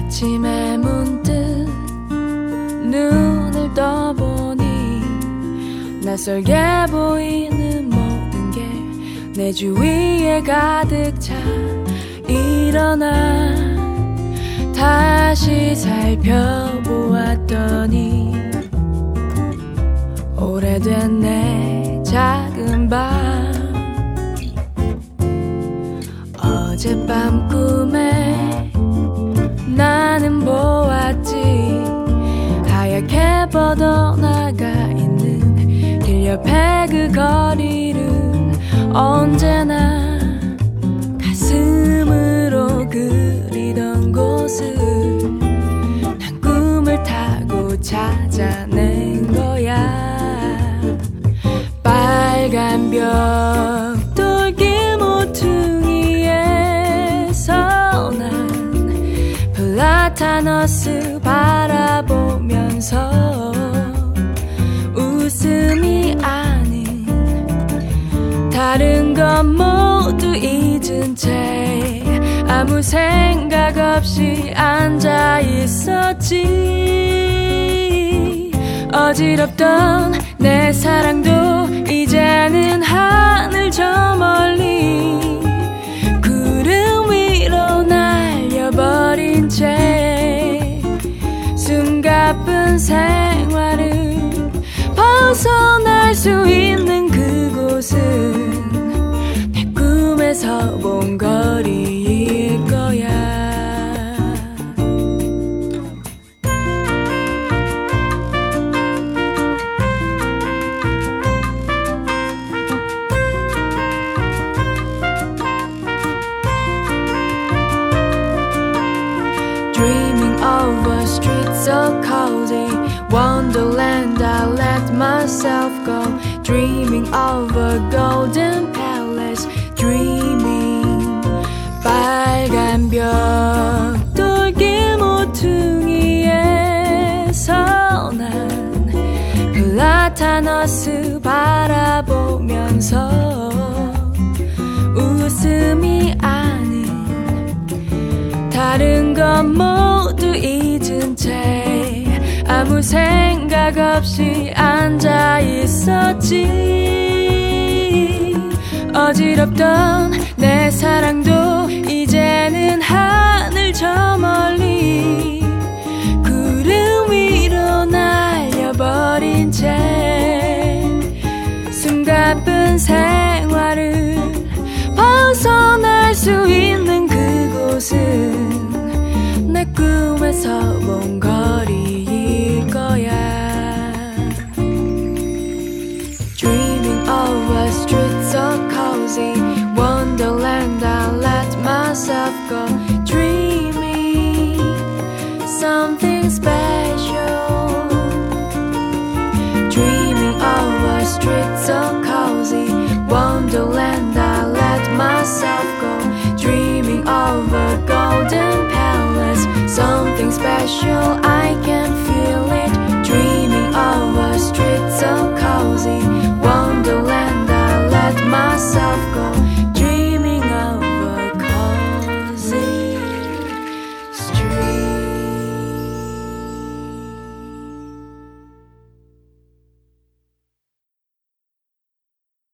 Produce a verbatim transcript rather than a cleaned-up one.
아침에 문득 눈을 떠보니 낯설게 보이는 모든 게 내 주위에 가득 차. 일어나 다시 살펴보았더니 오래된 내 작은 방, 어젯밤 꿈에 나는 보았지. 하얗게 뻗어나가 있는 길 옆에 그 거리를 언제나 가슴으로 그리던 곳을 난 꿈을 타고 찾아낸 거야. 빨간 벽 돌길 모퉁이에서 난 플라타너스 바라보면서 웃음이 아닌 다른 건 모두 잊은 채 아무 생각 없이 앉아 있었지. 어지럽던 내 사랑도 이제는 하늘 저 멀리 구름 위로 날려버린 채 숨가쁜 생활을 벗어날 수 있는 그곳은 내 꿈에서 본 거리일 거야. Dreaming of a street so cozy, wonderland I let myself go. Dreaming of a golden palace, dreaming. 빨간 벽 돌길 모퉁이에서 난 플라타너스 바라보면서 웃음이 아닌 다른 건 모두 잊은 채 아무 생각 없이 앉아 있었지. 어지럽던 내 사랑도 이제는 하늘 저 멀리 구름 위로 날려버린 채 숨가쁜 생활을 벗어날 수 있는 그곳은 내 꿈에서 본 거리일 거야. Dreaming of a street so cozy, wonderland I let myself go. Dreaming something special. Dreaming of a street so cozy, wonderland I let myself go. Dreaming of a golden palace, something special.